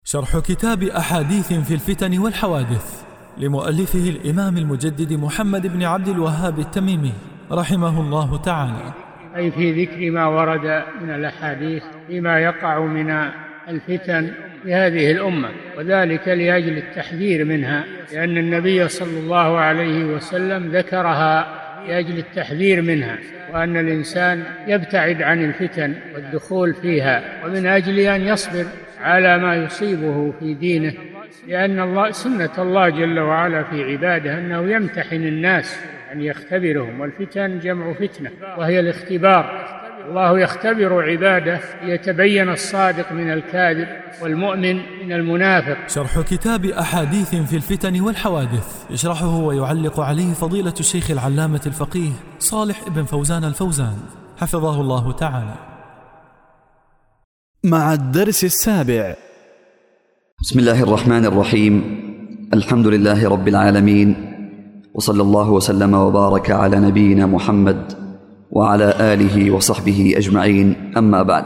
شرح كتاب أحاديث في الفتن والحوادث لمؤلفه الإمام المجدد محمد بن عبد الوهاب التميمي رحمه الله تعالى. أي في ذكر ما ورد من الأحاديث فيما يقع من الفتن في هذه الأمة، وذلك لأجل التحذير منها، لأن النبي صلى الله عليه وسلم ذكرها لأجل التحذير منها، وأن الإنسان يبتعد عن الفتن والدخول فيها، ومن أجل أن يصبر على ما يصيبه في دينه، لأن سنة الله جل وعلا في عباده أنه يمتحن الناس أن يختبرهم، والفتن جمع فتنة وهي الاختبار. الله يختبر عباده ليتبين الصادق من الكاذب والمؤمن من المنافق. شرح كتاب أحاديث في الفتن والحوادث يشرحه ويعلق عليه فضيلة الشيخ العلامة الفقيه صالح بن فوزان الفوزان حفظه الله تعالى. مع الدرس السابع. بسم الله الرحمن الرحيم. الحمد لله رب العالمين، وصلى الله وسلم وبارك على نبينا محمد وعلى آله وصحبه أجمعين، أما بعد.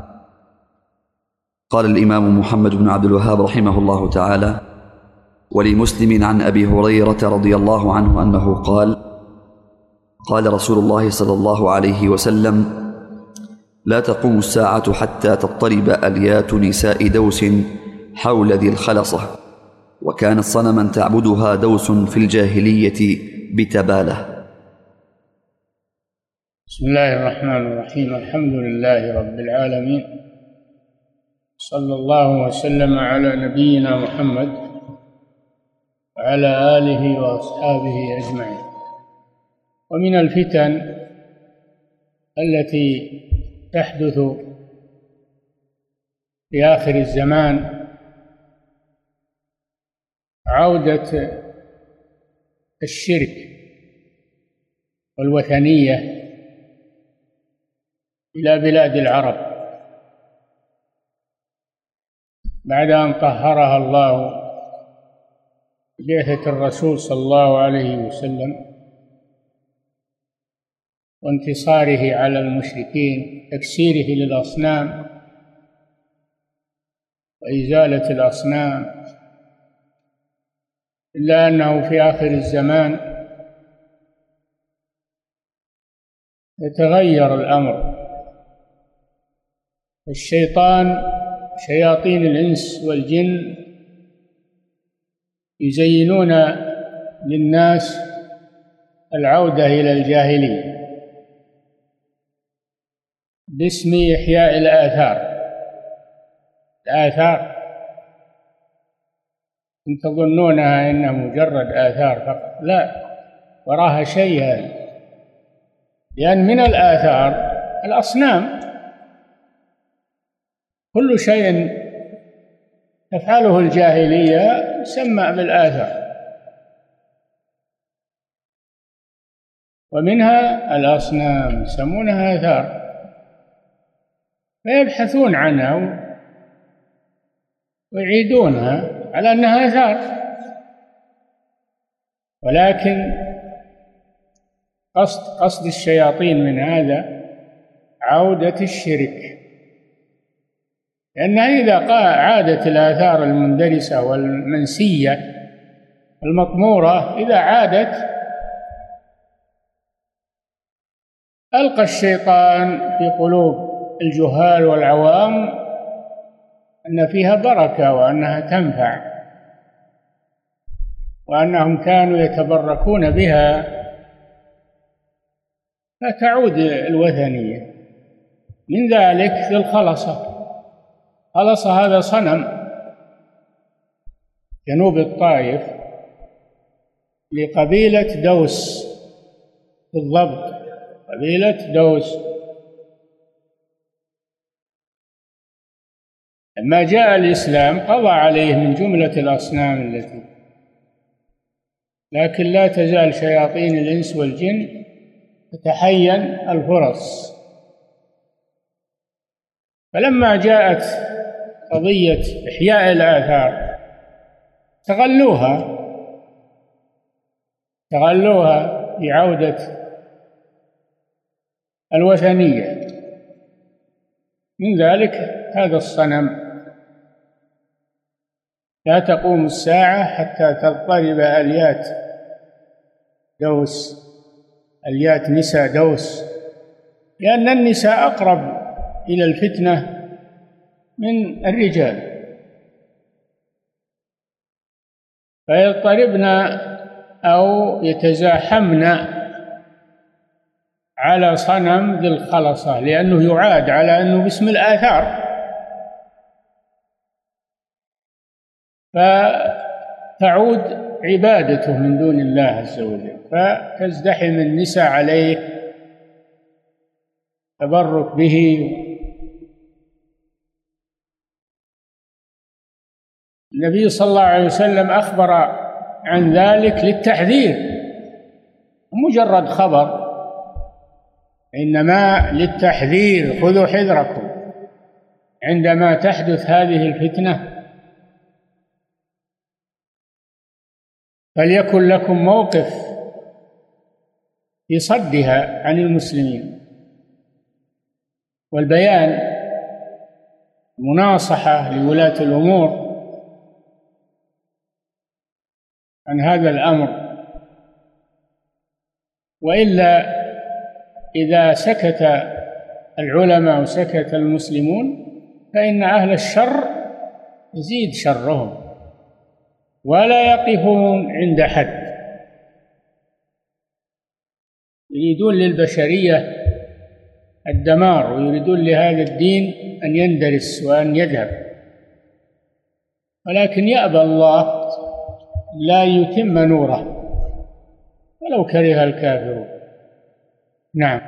قال الإمام محمد بن عبد الوهاب رحمه الله تعالى: ولمسلم عن أبي هريرة رضي الله عنه أنه قال: قال رسول الله صلى الله عليه وسلم: لا تقوم الساعة حتى تضطرب أليات نساء دوس حول ذي الخلصة، وكانت صنما تعبدها دوس في الجاهلية بتبالة. بسم الله الرحمن الرحيم. الحمد لله رب العالمين، صلى الله وسلم على نبينا محمد وعلى آله وأصحابه أجمعين. ومن الفتن التي تحدث في آخر الزمان عودة الشرك والوثنية إلى بلاد العرب بعد أن طهرها الله ببعثة الرسول صلى الله عليه وسلم وانتصاره على المشركين، تكسيره للأصنام وإزالة الأصنام، إلا أنه في آخر الزمان يتغير الأمر. الشيطان، شياطين الإنس والجن، يزينون للناس العودة إلى الجاهلية باسم إحياء الآثار. إن تظنونها إنها مجرد آثار فقط، لا، وراها شيء هذا، لأن من الآثار الأصنام. كل شيء تفعله الجاهلية يسمى بالآثار، ومنها الأصنام يسمونها آثار، فيبحثون عنها ويعيدونها على أنها آثار، ولكن قصد الشياطين من هذا عودة الشرك، لأن إذا عادت الآثار المندرسة والمنسية المطمورة، إذا عادت ألقى الشيطان في قلوب الجهال والعوام أن فيها بركة وأنها تنفع وأنهم كانوا يتبركون بها، فتعود الوثنية. من ذلك في الخلصة. خلص هذا صنم جنوب الطائف لقبيلة دوس، بالضبط قبيلة دوس. لما جاء الإسلام قضى عليه من جملة الأصنام التي، لكن لا تزال شياطين الإنس والجن تتحين الفرص. فلما جاءت قضية إحياء الآثار تغلوها بعودة الوثنية. من ذلك هذا الصنم لا تقوم الساعة حتى تضطرب آليات دوس، آليات نساء دوس، لأن النساء أقرب إلى الفتنة من الرجال، فيضطربن أو يتزاحمن على صنم ذي الخلصة، لأنه يعاد على أنه باسم الآثار، فتعود عبادته من دون الله عز وجل، فتزدحم النساء عليه تبرك به. النبي صلى الله عليه وسلم أخبر عن ذلك للتحذير، مجرد خبر، إنما للتحذير، خذوا حذركم عندما تحدث هذه الفتنة، فليكن لكم موقف في صدها عن المسلمين، والبيان، مناصحة لولاة الأمور عن هذا الأمر. وإلا إذا سكت العلماء وسكت المسلمون فإن أهل الشر يزيد شرهم ولا يقفون عند حد، يريدون للبشرية الدمار، ويريدون لهذا الدين أن يندرس وأن يذهب، ولكن يأبى الله لا يتم نوره ولو كره الكافرون. نعم.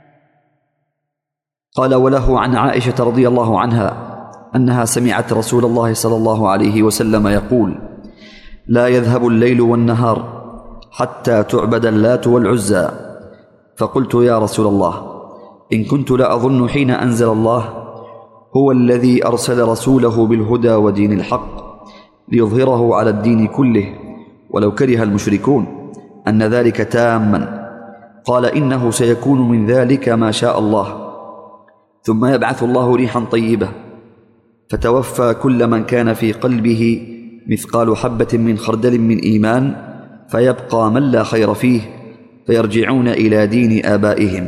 قال: وله عن عائشة رضي الله عنها أنها سمعت رسول الله صلى الله عليه وسلم يقول: لا يذهب الليل والنهار حتى تعبد اللات والعزى. فقلت: يا رسول الله، إن كنت لأظن حين أنزل الله هو الذي أرسل رسوله بالهدى ودين الحق ليظهره على الدين كله ولو كره المشركون أن ذلك تاما. قال: إنه سيكون من ذلك ما شاء الله، ثم يبعث الله ريحا طيبة فتوفى كل من كان في قلبه مثقال حبة من خردل من إيمان، فيبقى من لا خير فيه فيرجعون إلى دين آبائهم.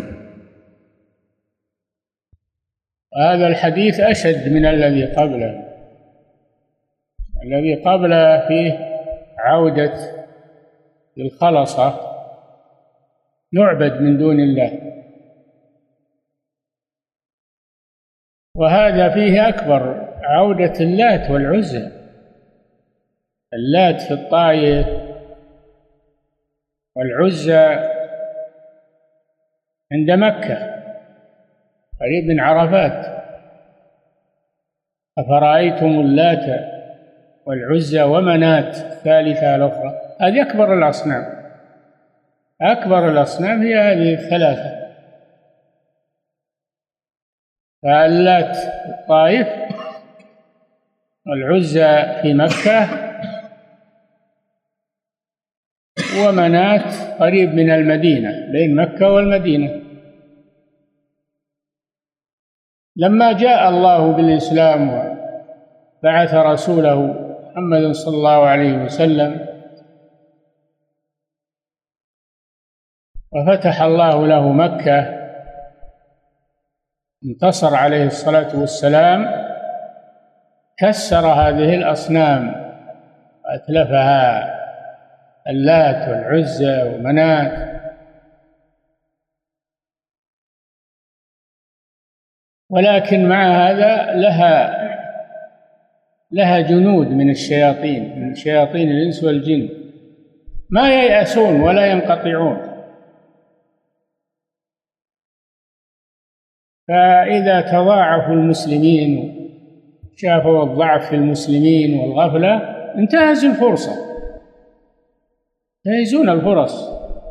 هذا الحديث أشد من الذي قبله. الذي قبله فيه عودة للخلصة، نعبد من دون الله، وهذا فيه أكبر، عودة اللات والعزى. اللات في الطائف والعزى عند مكة قريب من عرفات. أفرأيتم اللات والعزى ومنات الثالثة الأخرى، هذه أكبر الأصنام. أكبر الأصنام هي هذه الثلاثة، فاللات في الطائف والعزى في مكة ومنات قريب من المدينة، بين مكة والمدينة. لما جاء الله بالإسلام وبعث رسوله محمد صلى الله عليه وسلم وفتح الله له مكة، انتصر عليه الصلاة والسلام، كسر هذه الأصنام وأتلفها، اللات والعزى ومنات. ولكن مع هذا لها جنود من الشياطين، من شياطين الإنس والجن، ما ييأسون ولا ينقطعون. فإذا تضاعفوا المسلمين، شافوا الضعف في المسلمين والغفلة، انتهزوا الفرصة، ينتهزون الفرص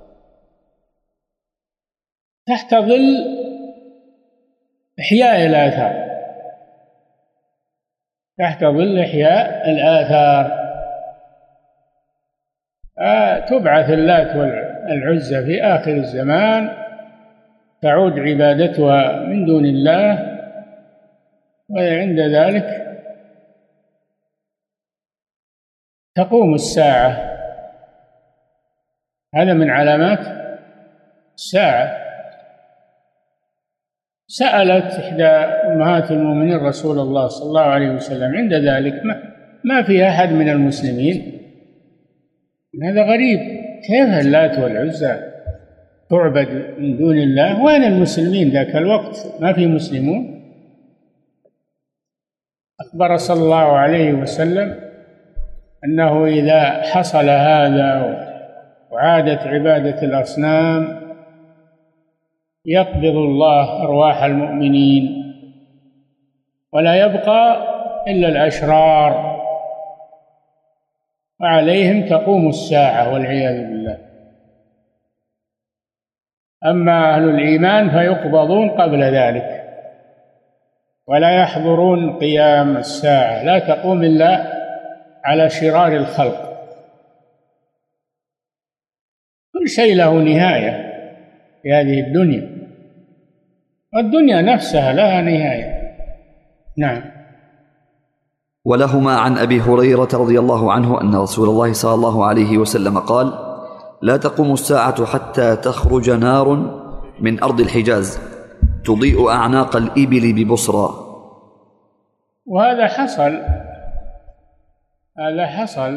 تحت ظل إحياء الآثار، تحت ظل إحياء الآثار. تبعث اللات والعزى في آخر الزمان، تعود عبادتها من دون الله، وعند ذلك تقوم الساعة، هذا من علامات الساعة. سألت إحدى أمهات المؤمنين رسول الله صلى الله عليه وسلم عند ذلك ما في أحد من المسلمين، هذا غريب، كيف اللات والعزى تعبد من دون الله؟ وين المسلمين ذاك الوقت؟ ما في مسلمون. أخبر صلى الله عليه وسلم أنه إذا حصل هذا وعادت عبادة الأصنام يقبض الله أرواح المؤمنين ولا يبقى إلا الأشرار، وعليهم تقوم الساعة والعياذ بالله. أما أهل الإيمان فيقبضون قبل ذلك ولا يحضرون قيام الساعة، لا تقوم إلا على شرار الخلق. كل شيء له نهاية في هذه الدنيا، والدنيا نفسها لها نهاية. نعم. ولهما عن أبي هريرة رضي الله عنه أن رسول الله صلى الله عليه وسلم قال: لا تقوم الساعة حتى تخرج نار من أرض الحجاز تضيء أعناق الإبل ببصرى. وهذا حصل، هذا حصل،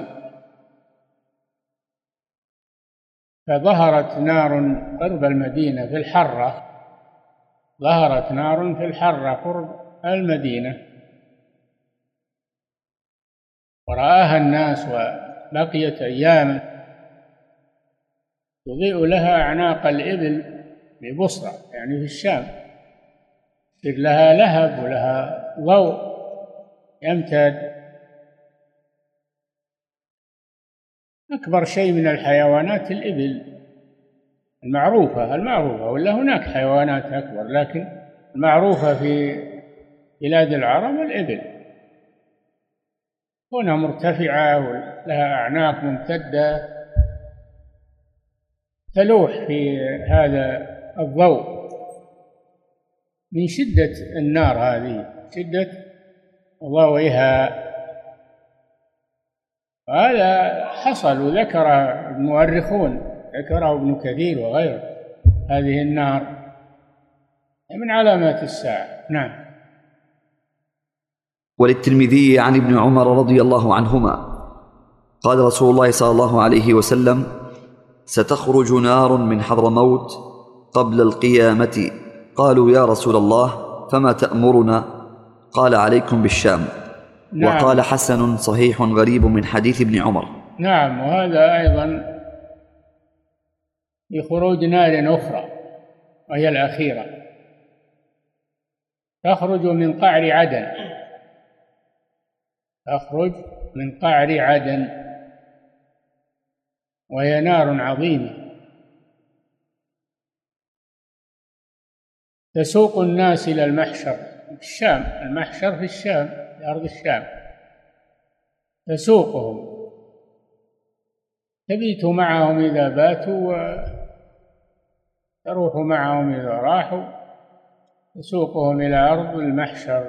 فظهرت نار قرب المدينة في الحرة، ظهرت نار في الحرة قرب المدينة ورآها الناس، وبقيت أياما تضيء لها أعناق الإبل ببصرى، يعني في الشام، يصير لها لهب ولها ضوء يمتد. أكبر شيء من الحيوانات الإبل المعروفة، ولا هناك حيوانات أكبر، لكن المعروفة في بلاد العرب الإبل، كونها مرتفعة ولها أعناق ممتدة تلوح في هذا الضوء من شدة النار هذه، شدة ضوئها. هذا حصل وذكر المؤرخون، ذكره ابن كثير وغيره، هذه النار من علامات الساعة. نعم. وللترمذي عن ابن عمر رضي الله عنهما قال رسول الله صلى الله عليه وسلم: ستخرج نار من حضرموت قبل القيامة. قالوا: يا رسول الله فما تأمرنا؟ قال: عليكم بالشام. نعم. وقال: حسن صحيح غريب من حديث ابن عمر. نعم. وهذا أيضا بخروج نار أخرى وهي الأخيرة، تخرج من قعر عدن، تخرج من قعر عدن، وهي نار عظيمة تسوق الناس إلى المحشر في الشام، المحشر في الشام، في أرض الشام، تسوقهم، تبيت معهم إذا باتوا وتروح معهم إذا راحوا، تسوقهم إلى أرض المحشر.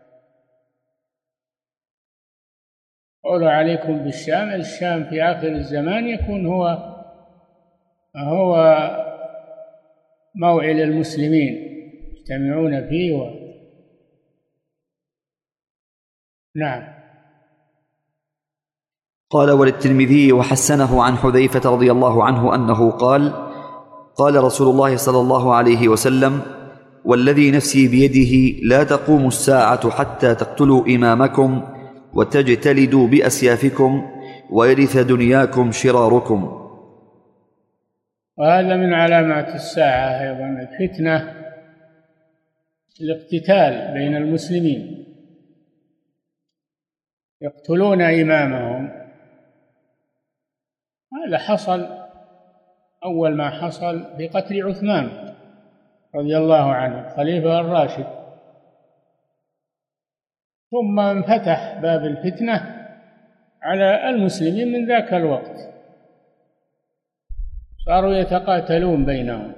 قولوا عليكم بالشام، الشام في آخر الزمان يكون هو موعد المسلمين يجتمعون فيه نعم. قال: وللترمذي وحسنه عن حذيفة رضي الله عنه أنه قال: قال رسول الله صلى الله عليه وسلم: والذي نفسي بيده لا تقوم الساعة حتى تقتلوا إمامكم وتجتلدوا بأسيافكم ويرث دنياكم شراركم. وهذا من علامات الساعة أيضا الفتنة، الاقتتال بين المسلمين، يقتلون إمامهم. هذا حصل أول ما حصل في قتل عثمان رضي الله عنه الخليفة الراشد، ثم انفتح باب الفتنة على المسلمين من ذاك الوقت، صاروا يتقاتلون بينهم،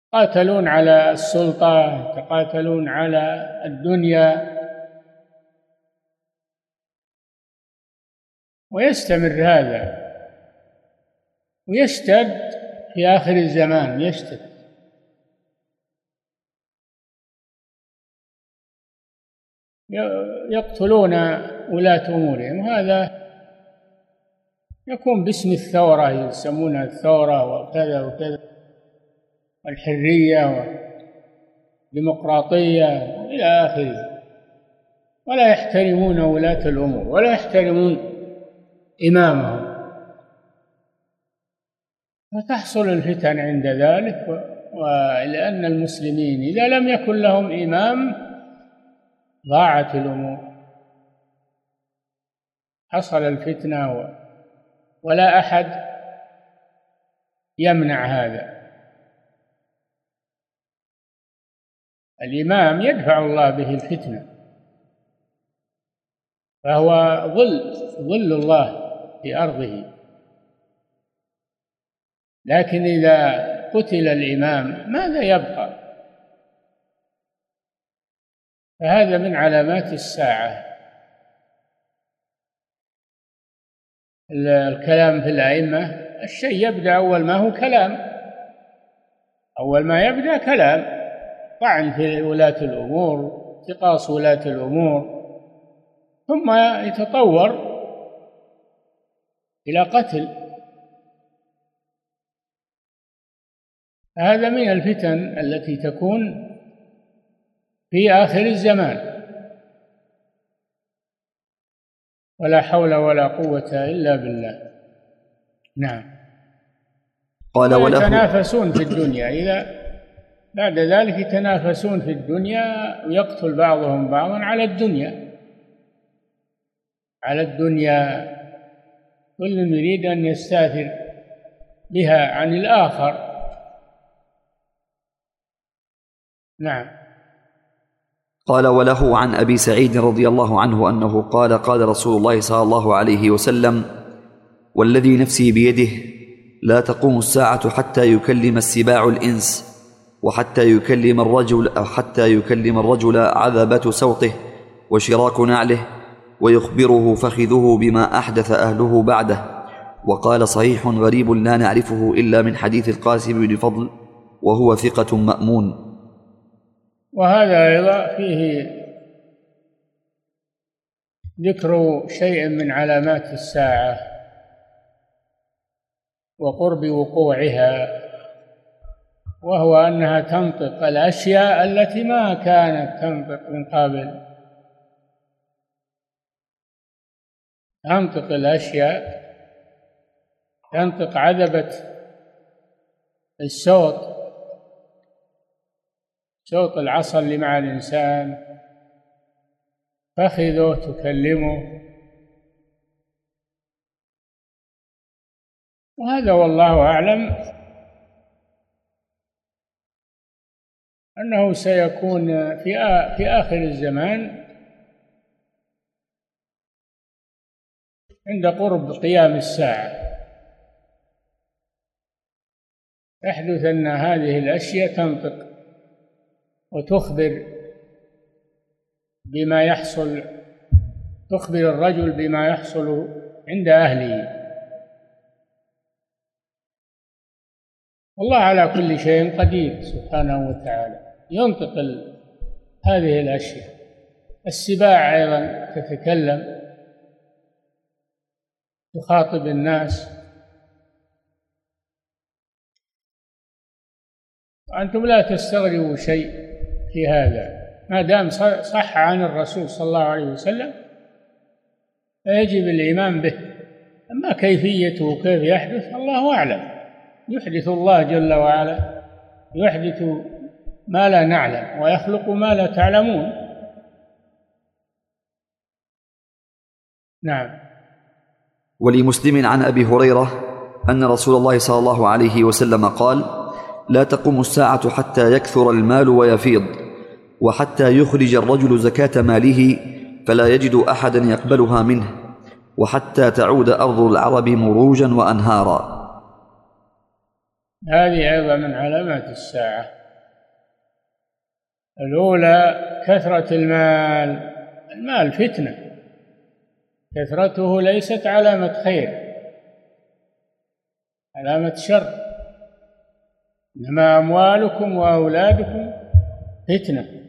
يتقاتلون على السلطة، يتقاتلون على الدنيا، ويستمر هذا ويشتد في آخر الزمان، يشتد. يقتلون ولاة أمورهم، وهذا يكون باسم الثورة، يسمونها الثورة وكذا وكذا، والحرية والديمقراطية إلى آخره، ولا يحترمون ولاة الأمور ولا يحترمون إمامهم، فتحصل الفتن عند ذلك. ولأن المسلمين إذا لم يكن لهم إمام ضاعت الأمور، حصل الفتنة ولا أحد يمنع هذا. الإمام يدفع الله به الفتنة، فهو ظل الله في أرضه. لكن إذا قتل الإمام ماذا يبقى؟ فهذا من علامات الساعة. الكلام في الأئمة، الشيء يبدأ أول ما هو كلام، أول ما يبدأ كلام، طعن في ولاة الأمور، انتقاص ولاة الأمور، ثم يتطور إلى قتل. هذا من الفتن التي تكون في آخر الزمان، ولا حول ولا قوة إلا بالله. نعم. قال وله يتنافسون في الدنيا، إذا بعد ذلك يتنافسون في الدنيا ويقتل بعضهم بعضا على الدنيا، كل يريد أن يستأثر بها عن الآخر. نعم. قال وله عن أبي سعيد رضي الله عنه أنه قال قال رسول الله صلى الله عليه وسلم: والذي نفسي بيده لا تقوم الساعة حتى يكلم السباع الإنس، وحتى يكلم الرجل عذبة سوطه وشراك نعله، ويخبره فخذه بما أحدث أهله بعده. وقال: صحيح غريب لا نعرفه إلا من حديث القاسم بن فضل، وهو ثقة مأمون. وهذا أيضا فيه ذكر شيء من علامات الساعة وقرب وقوعها، وهو أنها تنطق الأشياء التي ما كانت تنطق من قبل، تنطق الأشياء، تنطق عذبة الصوت، صوت العصا اللي مع الإنسان، فخذه تكلمه. وهذا والله أعلم أنه سيكون في آخر الزمان عند قرب قيام الساعة، يحدث أن هذه الأشياء تنطق وتخبر بما يحصل، تخبر الرجل بما يحصل عند أهله. والله على كل شيء قدير سبحانه وتعالى، ينطق هذه الأشياء. السباع أيضا تتكلم، تخاطب الناس. وأنتم لا تستغربوا شيء في هذا، ما دام صح عن الرسول صلى الله عليه وسلم فيجب الإيمان به. أما كيفيته وكيف يحدث الله أعلم، يحدث الله جل وعلا، يحدث ما لا نعلم ويخلق ما لا تعلمون. نعم. ولمسلم عن أبي هريرة أن رسول الله صلى الله عليه وسلم قال: لا تقوم الساعة حتى يكثر المال ويفيض، وحتى يخرج الرجل زكاة ماله فلا يجد أحدا يقبلها منه، وحتى تعود أرض العرب مروجا وأنهارا. هذه أيضا من علامات الساعة. الأولى كثرة المال فتنة، كثرته ليست علامة خير، علامة شر. إنما أموالكم وأولادكم فتنة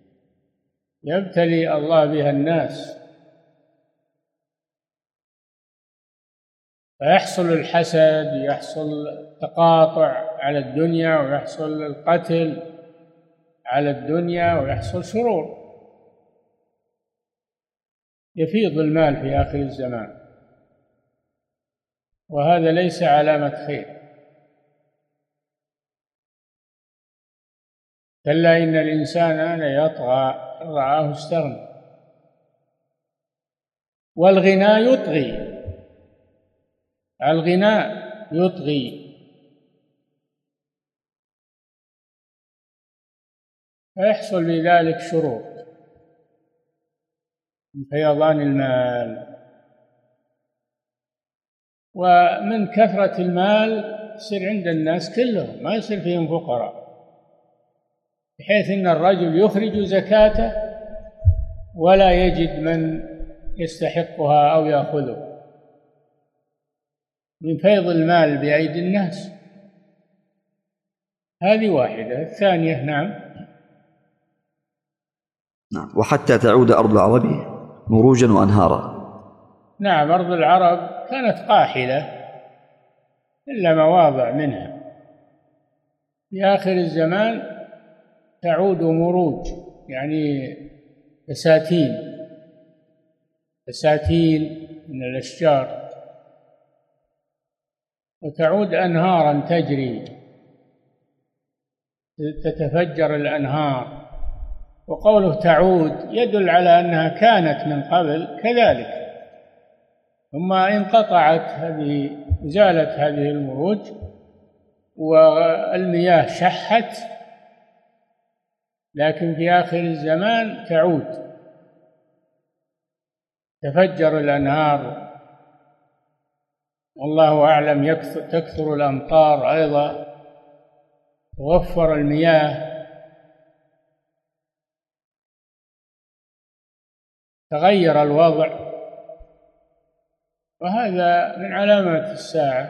يبتلي الله بها الناس، فيحصل الحسد، يحصل تقاطع على الدنيا، ويحصل القتل على الدنيا، ويحصل شرور، يفيض المال في آخر الزمان، وهذا ليس علامة خير. كلا إن الإنسان ليطغى أن رآه استغنى. والغنى يطغي، الغناء يطغي، فيحصل بذلك شرور من فيضان المال. ومن كثرة المال يصير عند الناس كلهم ما يصير فيهم فقراء، بحيث أن الرجل يخرج زكاته ولا يجد من يستحقها أو يأخذه من فيض المال بأيدي الناس. هذه واحدة. الثانية نعم. وحتى تعود أرض العرب مروجا وأنهارا. نعم، أرض العرب كانت قاحلة إلا مواضع منها، في آخر الزمان تعود مروج، يعني بساتين من الأشجار، وتعود أنهارا تجري، تتفجر الأنهار. وقوله تعود يدل على أنها كانت من قبل كذلك، ثم زالت هذه المروج والمياه شحت، لكن في آخر الزمان تعود، تفجر الأنهار، والله أعلم تكثر الأمطار أيضا، توفر المياه، تغير الوضع، وهذا من علامات الساعة.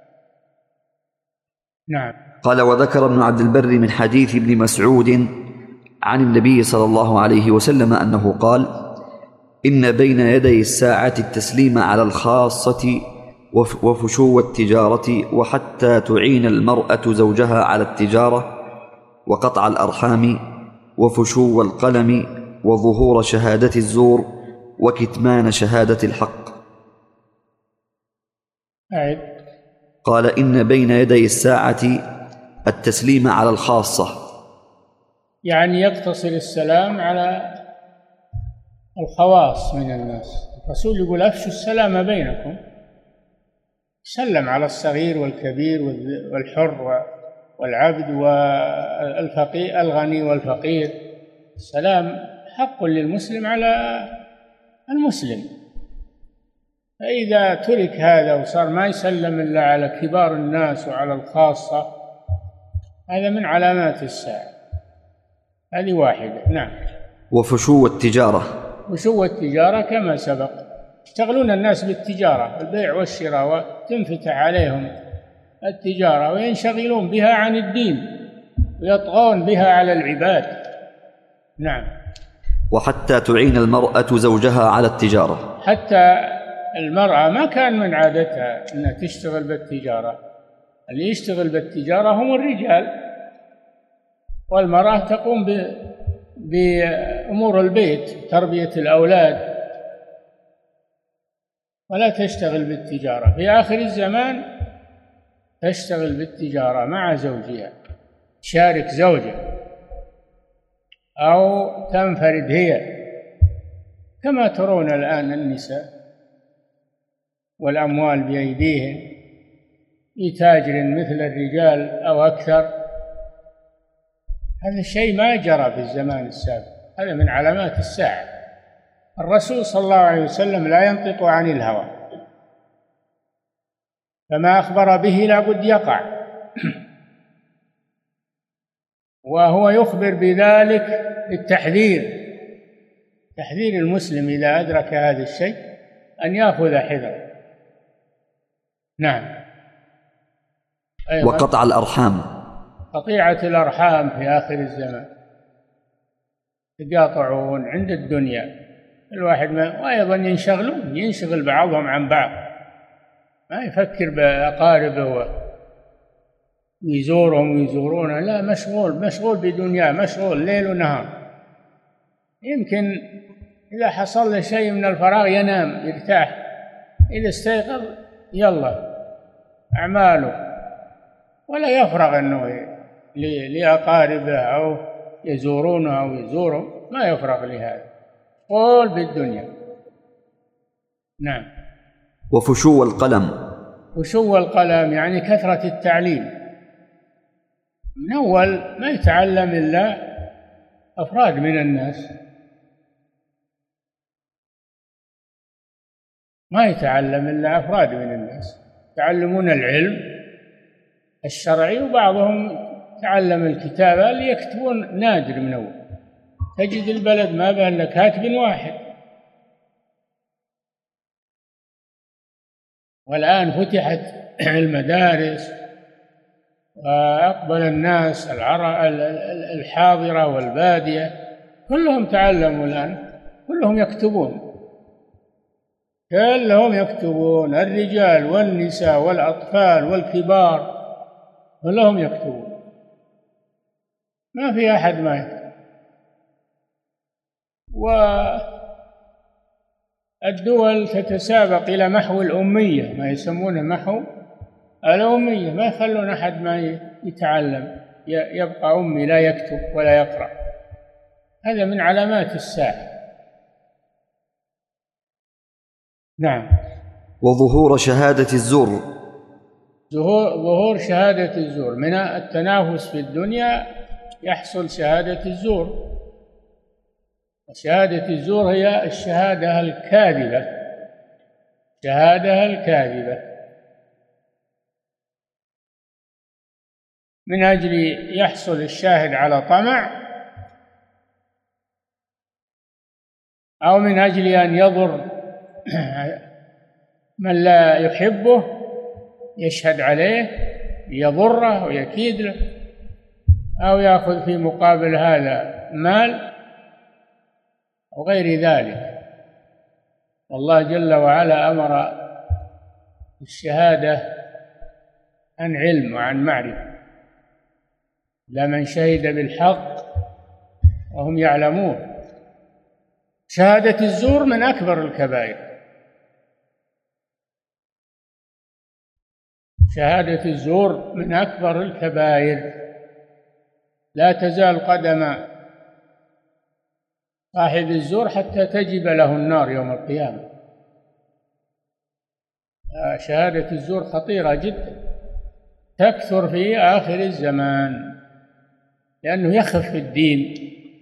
نعم. قال: وذكر ابن عبد البر من حديث ابن مسعود عن النبي صلى الله عليه وسلم أنه قال: إن بين يدي الساعة التسليم على الخاصة وفشو التجارة، وحتى تعين المرأة زوجها على التجارة، وقطع الأرحام، وفشو القلم، وظهور شهادة الزور، وكتمان شهادة الحق. قال: إن بين يدي الساعة التسليم على الخاصة، يعني يقتصر السلام على الخواص من الناس. الرسول يقول: أفشوا السلام بينكم، سلم على الصغير والكبير والحر والعبد والفقير، الغني والفقير. السلام حق للمسلم على المسلم، فإذا ترك هذا وصار ما يسلم إلا على كبار الناس وعلى الخاصة، هذا من علامات الساعة. هذه واحدة. نعم. وفشو التجارة، فشو التجارة كما سبق، يشتغلون الناس بالتجارة، البيع والشراء، وتنفتح عليهم التجارة وينشغلون بها عن الدين ويطغون بها على العباد. نعم. وحتى تعين المرأة زوجها على التجارة، حتى المرأة ما كان من عادتها أنها تشتغل بالتجارة، اللي يشتغل بالتجارة هم الرجال، والمرأة تقوم بأمور البيت، تربية الأولاد، ولا تشتغل بالتجارة. في آخر الزمان تشتغل بالتجارة مع زوجها، تشارك زوجها أو تنفرد هي، كما ترون الآن النساء والأموال بأيديهن في تاجر مثل الرجال أو أكثر. هذا الشيء ما جرى في الزمان السابق، هذا من علامات الساعة. الرسول صلى الله عليه وسلم لا ينطق عن الهوى، فما أخبر به لا بد يقع، وهو يخبر بذلك بالتحذير، تحذير المسلم إذا أدرك هذا الشيء أن يأخذ حذره. نعم. أيضا وقطع الأرحام، قطيعة الأرحام في آخر الزمان، يتقاطعون عند الدنيا الواحد وأيضا ينشغل بعضهم عن بعض، ما يفكر بأقاربه ويزورهم ويزورونه، لا، مشغول بدنياه، مشغول ليل ونهار. يمكن إذا حصل له شيء من الفراغ ينام يرتاح، إذا استيقظ يلا أعماله، ولا يفرغ أنه لأقاربه أو يزورونه أو يزورهم، ما يفرغ لهذا، قول بالدنيا. نعم. وفشو القلم. فشو القلم يعني كثرة التعليم، من أول ما يتعلم إلا أفراد من الناس، ما يتعلم إلا أفراد من الناس يتعلمون العلم الشرعي، وبعضهم تعلم الكتابة اللي يكتبون نادر من أول، تجد البلد ما بين إلا كاتب واحد. والآن فتحت المدارس وأقبل الناس الحاضرة والبادية كلهم تعلموا الآن، كلهم يكتبون، الرجال والنساء والأطفال والكبار كلهم يكتبون، ما في أحد ما يكتب. والدول تتسابق إلى محو الأمية، ما يسمونه محو الأمية، ما يخلون أحد ما يتعلم، يبقى أمي لا يكتب ولا يقرأ. هذا من علامات الساعة. نعم. وظهور شهادة الزور. ظهور شهادة الزور، من التنافس في الدنيا يحصل شهادة الزور. شهادة الزور هي الشهادة الكاذبة، من أجل يحصل الشاهد على طمع، أو من أجل أن يضر من لا يحبه، يشهد عليه يضره ويكيد له، أو يأخذ في مقابل هذا مال وغير ذلك. والله جل وعلا أمر الشهادة عن علم وعن معرفة، لمن شهد بالحق وهم يعلمون. شهادة الزور من أكبر الكبائر، شهادة الزور من أكبر الكبائر، لا تزال قدم صاحب الزور حتى تجب له النار يوم القيامة. شهادة الزور خطيرة جدا، تكثر في آخر الزمان، لأنه يخف الدين،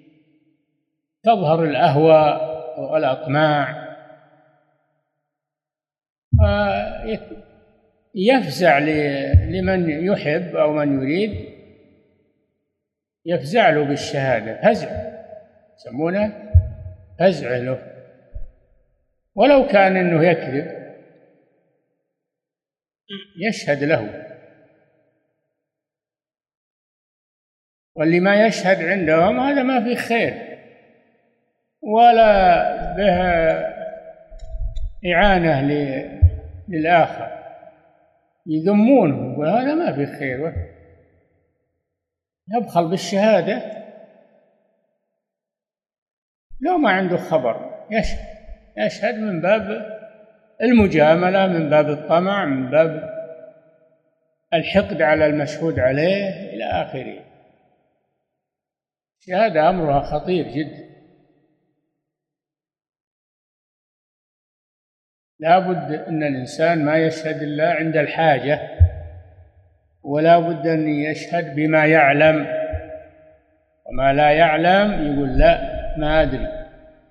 تظهر الأهواء والأطماع، يفزع لمن يحب أو من يريد، يفزع له بالشهادة، فزع يسمونه فزع له، ولو كان أنه يكذب يشهد له. واللي ما يشهد عندهم هذا ما فيه خير ولا به إعانة للآخر، يذمونه وهذا ما فيه خير، يبخل بالشهادة لو ما عنده خبر، يشهد من باب المجاملة، من باب الطمع، من باب الحقد على المشهود عليه إلى آخره. الشهادة أمرها خطير جدا، لا بد أن الإنسان ما يشهد إلا عند الحاجة، ولا بد أن يشهد بما يعلم، وما لا يعلم يقول لا ما أدري.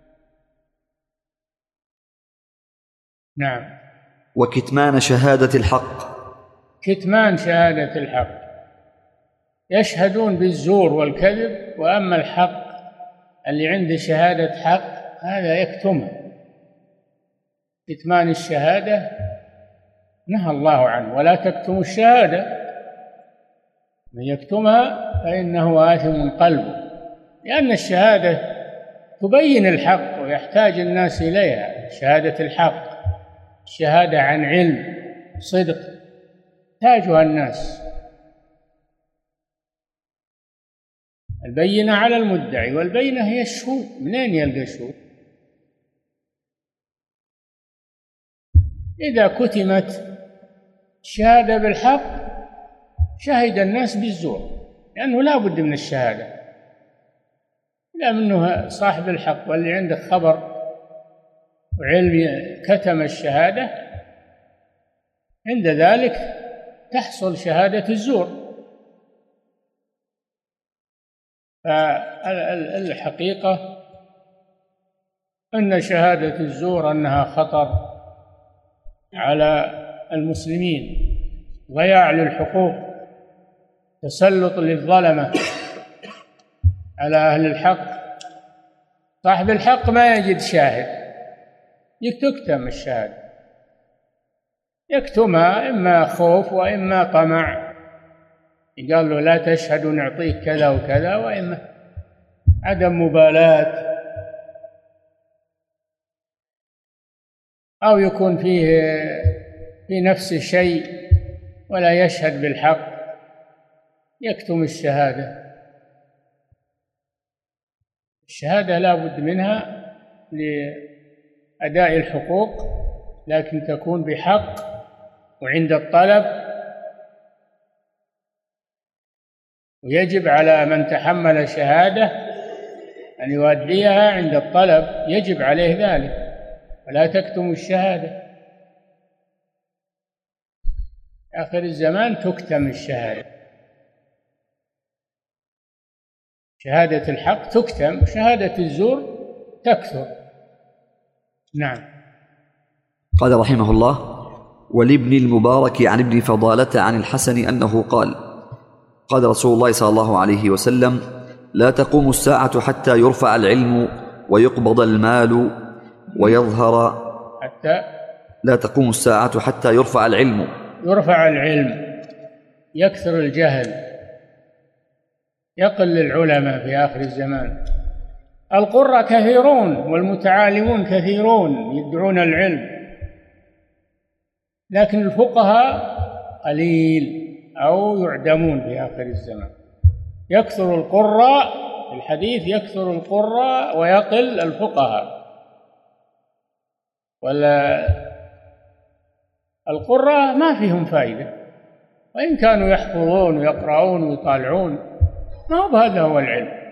نعم. وكتمان شهادة الحق. كتمان شهادة الحق، يشهدون بالزور والكذب، وأما الحق اللي عنده شهادة حق هذا كتمان الشهادة نهى الله عنه: ولا تكتموا الشهادة، من يكتمها فإنه آثم قلبه، لأن الشهادة تبين الحق ويحتاج الناس إليها، شهادة الحق، الشهادة عن علم صدق يحتاجها الناس. البينة على المدعي، والبينة هي الشهود. منين يلقى شهود؟ إذا كتمت الشهادة بالحق شهد الناس بالزور، لأنه لا بد من الشهادة، لا منه صاحب الحق واللي عنده خبر وعلم كتم الشهادة، عند ذلك تحصل شهادة الزور. فالحقيقة أن شهادة الزور أنها خطر على المسلمين، ضياع للحقوق، تسلط للظلمة على أهل الحق. صاحب الحق ما يجد شاهد، تكتم الشهادة، يكتمها إما خوف وإما طمع، قال له لا تشهد نعطيك كذا وكذا، وإما عدم مبالاة، أو يكون فيه في نفسه شيء ولا يشهد بالحق، يكتم الشهادة. الشهادة لا بد منها لأداء الحقوق، لكن تكون بحق وعند الطلب، ويجب على من تحمل شهادة أن يؤديها عند الطلب، يجب عليه ذلك، ولا تكتم الشهادة. آخر الزمان تكتم الشهادة، شهادة الحق تكتم، شهادة الزور تكثر. نعم. قال رحمه الله: ولابن المبارك عن ابن فضالة عن الحسن أنه قال: قال رسول الله صلى الله عليه وسلم: لا تقوم الساعة حتى يرفع العلم ويقبض المال ويظهر لا تقوم الساعة حتى يرفع العلم، يكثر الجهل، يقل العلماء في آخر الزمان. القراء كثيرون والمتعالمون كثيرون يدعون العلم، لكن الفقهاء قليل أو يعدمون في آخر الزمان. يكثر القراء، في الحديث يكثر القراء ويقل الفقهاء. ولا القراء ما فيهم فائدة، وإن كانوا يحفظون ويقرؤون ويطالعون، ما هو هذا هو العلم.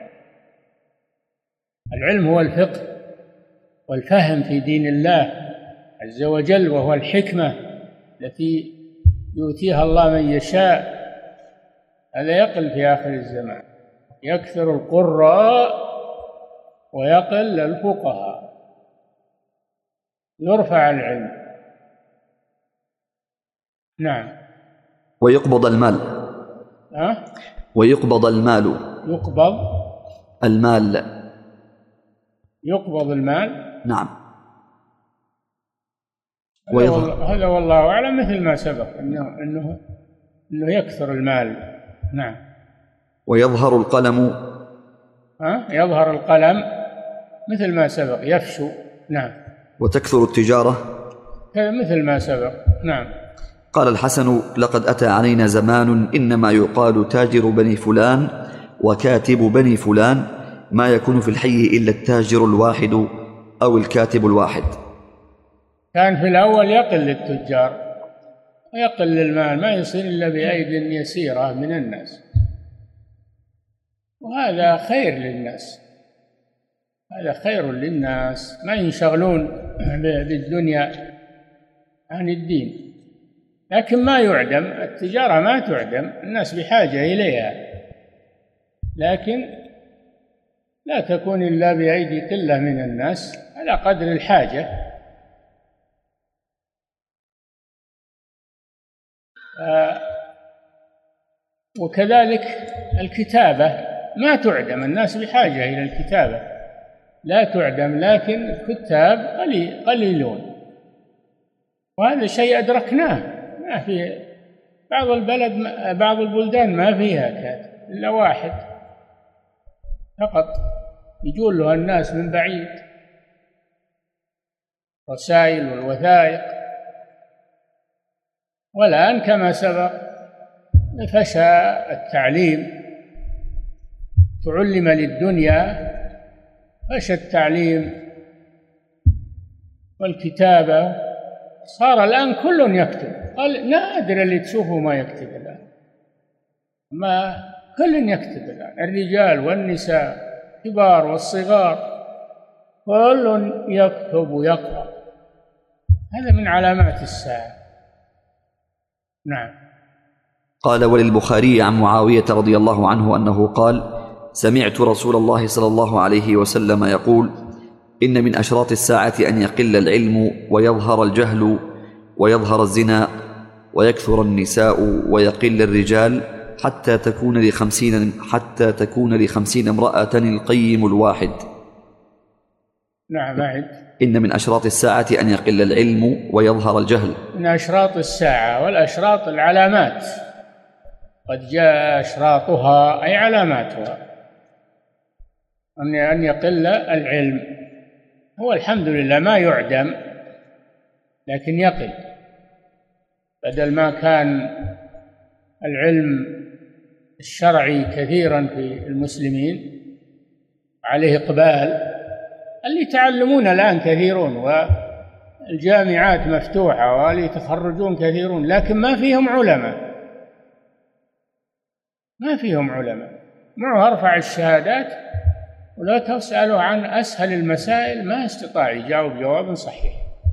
العلم هو الفقه والفهم في دين الله عز وجل، وهو الحكمة التي يؤتيها الله من يشاء. هذا يقل في آخر الزمان، يكثر القراء ويقل الفقهاء، يرفع العلم. نعم. ويقبض المال. ويقبض المال. يقبض المال. نعم. هذا والله أعلم، مثل ما سبق أنه يكثر المال. نعم. ويظهر القلم. يظهر القلم مثل ما سبق، يفشو. نعم. وتكثر التجارة مثل ما سبق. نعم. قال الحسن: لقد أتى علينا زمان إنما يقال تاجر بني فلان وكاتب بني فلان، ما يكون في الحي إلا التاجر الواحد أو الكاتب الواحد. كان في الأول يقل التجار ويقل المال، ما يصير إلا بأيد يسيرة من الناس، وهذا خير للناس، هذا خير للناس، ما ينشغلون بالدنيا عن الدين. لكن ما يعدم التجارة، ما تعدم، الناس بحاجة إليها، لكن لا تكون إلا بأيدي قلة من الناس على قدر الحاجة. وكذلك الكتابة ما تعدم، الناس بحاجة إلى الكتابة، لا تعدم، لكن الكتاب قليلون، وهذا شيء أدركناه. ما في بعض البلدان ما فيها كاتب إلا واحد فقط، يجون له الناس من بعيد رسائل والوثائق. والآن كما سبق فشى التعليم، تعلم للدنيا، فشى التعليم والكتابة، صار الآن كل يكتب. قال نادر اللي تشوفه ما يكتب الآن، ما كل يكتب الآن، الرجال والنساء، الكبار والصغار، كل يكتب ويقرأ. هذا من علامات الساعة. نعم. قال: وللبخاري عن معاوية رضي الله عنه أنه قال: سمعت رسول الله صلى الله عليه وسلم يقول: إن من أشراط الساعة أن يقل العلم ويظهر الجهل ويظهر الزنا ويكثر النساء ويقل الرجال حتى تكون ل50 امرأة القيم الواحد. نعم. إن من أشراط الساعة أن يقل العلم ويظهر الجهل. من أشراط الساعة، والأشراط العلامات، قد جاء أشراطها أي علاماتها، أن يقل العلم. هو الحمد لله ما يعدم، لكن يقل. بدل ما كان العلم الشرعي كثيرا في المسلمين عليه إقبال، اللي يتعلمون الآن كثيرون والجامعات مفتوحة واللي يتخرجون كثيرون، لكن ما فيهم علماء، معه أرفع الشهادات، ولا تسأله عن أسهل المسائل ما استطاع يجاوب جوابا صحيح.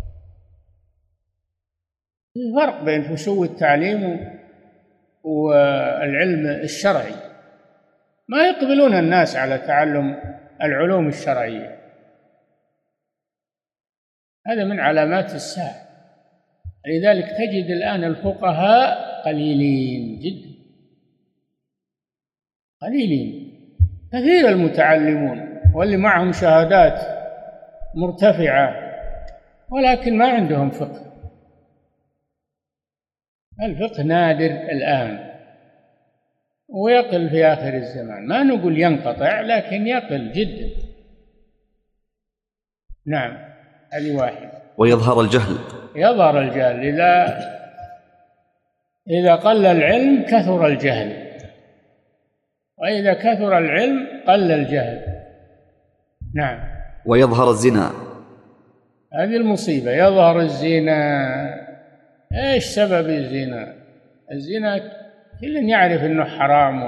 الفرق بين فسو التعليم والعلم الشرعي، ما يقبلون الناس على تعلم العلوم الشرعية. هذا من علامات الساعة. لذلك تجد الآن الفقهاء قليلين جدا، قليلين. كثير المتعلمون واللي معهم شهادات مرتفعة، ولكن ما عندهم فقه. الفقه نادر الآن، ويقل في آخر الزمان. ما نقول ينقطع، لكن يقل جدا. نعم. هذه واحد. ويظهر الجهل. يظهر الجهل. إذا قل العلم كثر الجهل، وإذا كثر العلم قل الجهل. نعم. ويظهر الزنا. هذه المصيبة، يظهر الزنا. إيش سبب الزنا؟ الزنا كل يعرف أنه حرام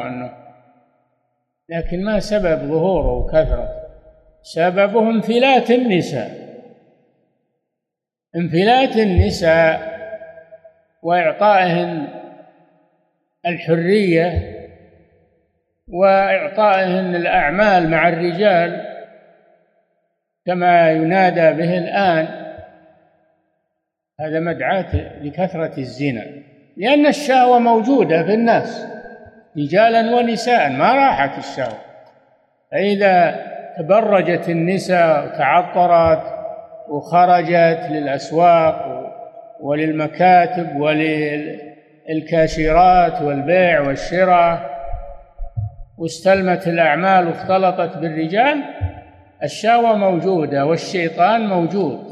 لكن ما سبب ظهوره وكثرته؟ سببه انفلات النساء وإعطائهن الحرية وإعطائهن الأعمال مع الرجال كما ينادى به الآن. هذا مدعاة لكثرة الزنا، لأن الشهوة موجودة في الناس رجالا ونساء، ما راحت الشهوة. فإذا تبرجت النساء وتعطرت وخرجت للأسواق وللمكاتب وللكاشيرات والبيع والشراء واستلمت الأعمال واختلطت بالرجال، الشهوة موجودة والشيطان موجود،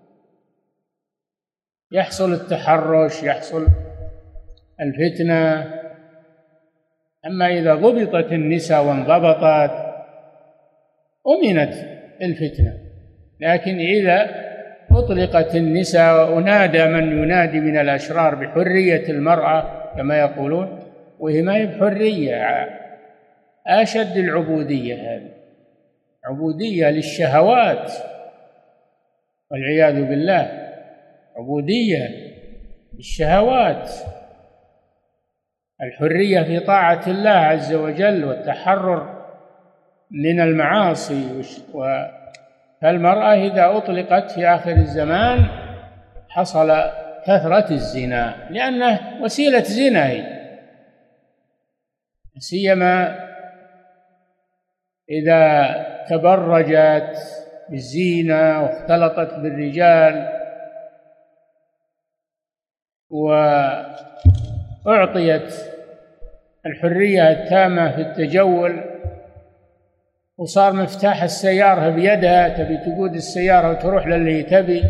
يحصل التحرش، يحصل الفتنة. أما إذا ضبطت النساء وانضبطت أمنت الفتنة. لكن إذا أطلقت النساء ونادى من ينادي من الأشرار بحرية المرأة كما يقولون، وهي ما هي بحرية، أشد العبودية، هذه عبودية للشهوات والعياذ بالله، عبودية للشهوات. الحرية في طاعة الله عز وجل والتحرر من المعاصي. فالمرأة إذا أطلقت في آخر الزمان حصل كثرة الزنا، لأنه وسيلة زنا هي، سيما إذا تبرجت بالزينة واختلطت بالرجال وأعطيت الحرية التامة في التجول، وصار مفتاح السيارة بيدها، تبي تقود السيارة وتروح للي تبي،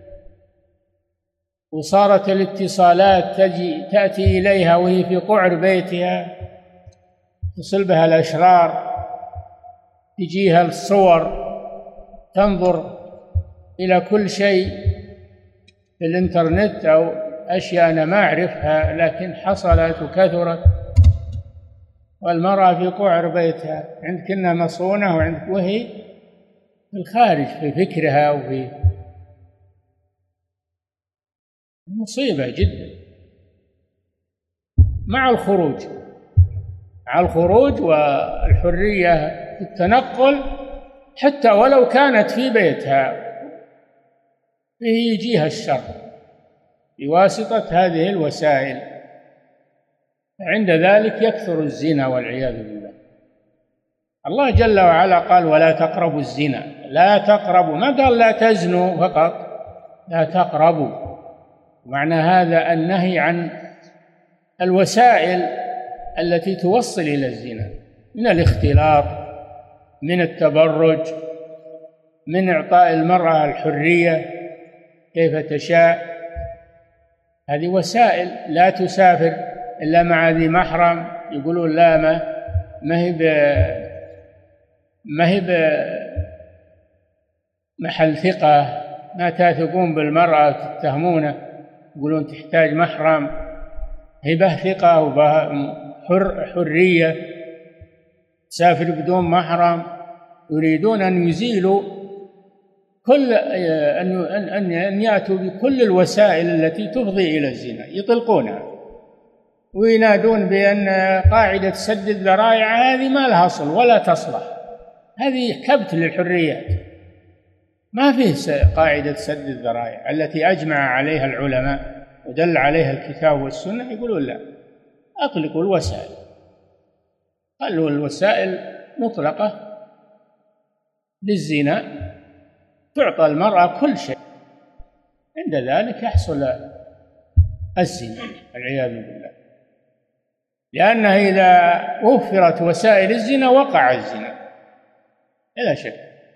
وصارت الاتصالات تأتي إليها وهي في قعر بيتها، تصل بها الأشرار، تجيها الصور، تنظر إلى كل شيء في الإنترنت أو أشياء أنا ما أعرفها لكن حصلت وكثرت، والمرأة في قعر بيتها عند كنا مصونة وهي في الخارج في فكرها وفي مصيبة جدا. مع الخروج والحرية في التنقل حتى ولو كانت في بيتها فيه يجيها الشر بواسطة هذه الوسائل، عند ذلك يكثر الزنا والعياذ بالله. الله جل وعلا قال ولا تقربوا الزنا، لا تقربوا، ما قال لا تزنوا فقط، لا تقربوا. معنى هذا النهي عن الوسائل التي توصل إلى الزنا، من الاختلاط، من التبرج، من إعطاء المرأة الحرية كيف تشاء، هذه وسائل. لا تسافر إلا مع ذي محرم، يقولون لا ما هي محل ثقة، ما تثقون بالمرأة تتهمونه، يقولون تحتاج محرم، هبة ثقة وحرية، تسافر بدون محرم. يريدون أن يزيلوا أن يأتوا بكل الوسائل التي تفضي إلى الزنا، يطلقونها وينادون بأن قاعدة سد الذرائع هذه ما لها أصل ولا تصلح، هذه كبت للحريات، ما فيه قاعدة سد الذرائع التي أجمع عليها العلماء ودل عليها الكتاب والسنة. يقولون لا، أطلقوا الوسائل، خلوا الوسائل مطلقة للزنا، تعطى المرأة كل شيء، عند ذلك يحصل الزنا والعياذ بالله، لأنها إذا وفرت وسائل الزنا وقع الزنا بلا شك.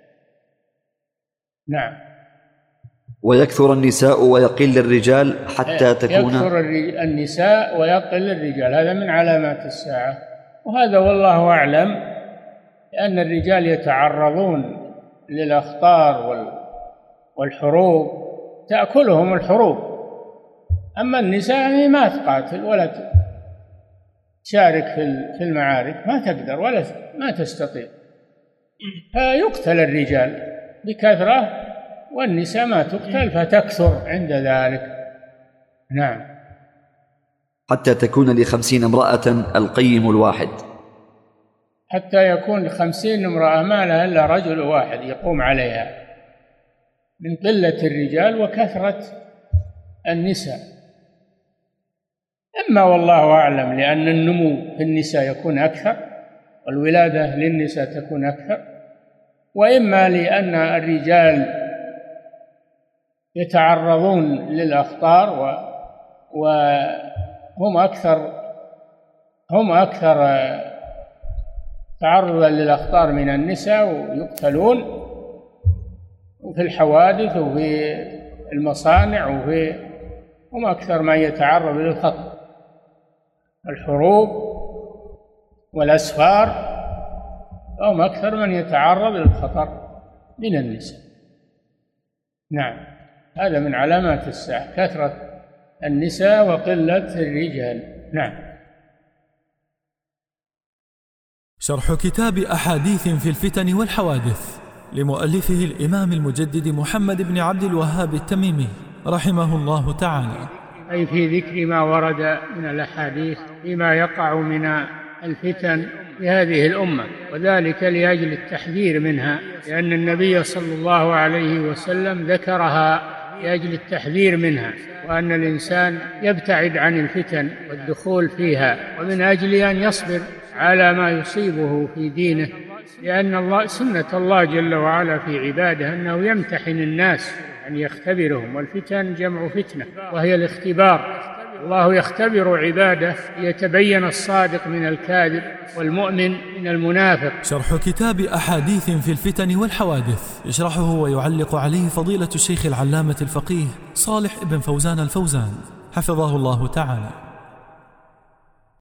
نعم. ويكثر النساء ويقل الرجال حتى تكون يكثر النساء ويقل الرجال، هذا من علامات الساعة، وهذا والله أعلم، لأن الرجال يتعرضون للأخطار والحروب، تأكلهم الحروب، أما النساء ما تقاتل ولا تشارك في المعارك، ما تقدر ولا ما تستطيع، فيقتل الرجال بكثرة والنساء ما تقتل فتكثر عند ذلك. نعم. حتى تكون ل50 امرأة القيم الواحد، حتى يكون ل50 امرأة ما لها إلا رجل واحد يقوم عليها، من قلة الرجال وكثرة النساء، إما والله أعلم لأن النمو في النساء يكون أكثر والولادة للنساء تكون أكثر، وإما لأن الرجال يتعرضون للأخطار وهم أكثر تعرضا للأخطار من النساء، ويقتلون وفي الحوادث وفي المصانع هم أكثر ما يتعرض للخطر، الحروب والأسفار، هم أكثر من يتعرض للخطر من النساء. نعم، هذا من علامات الساعة، كثرة النساء وقلة الرجال. نعم. شرح كتاب أحاديث في الفتن والحوادث لمؤلفه الإمام المجدد محمد بن عبد الوهاب التميمي رحمه الله تعالى، أي في ذكر ما ورد من الأحاديث فيما يقع من الفتن في هذه الأمة، وذلك لأجل التحذير منها، لأن النبي صلى الله عليه وسلم ذكرها لأجل التحذير منها، وأن الإنسان يبتعد عن الفتن والدخول فيها، ومن أجل أن يصبر على ما يصيبه في دينه، لأن سنة الله جل وعلا في عباده أنه يمتحن الناس، أن يختبرهم، والفتن جمع فتنة وهي الاختبار، الله يختبر عباده ليتبين الصادق من الكاذب والمؤمن من المنافق. شرح كتاب أحاديث في الفتن والحوادث، يشرحه ويعلق عليه فضيلة الشيخ العلامة الفقيه صالح بن فوزان الفوزان حفظه الله تعالى.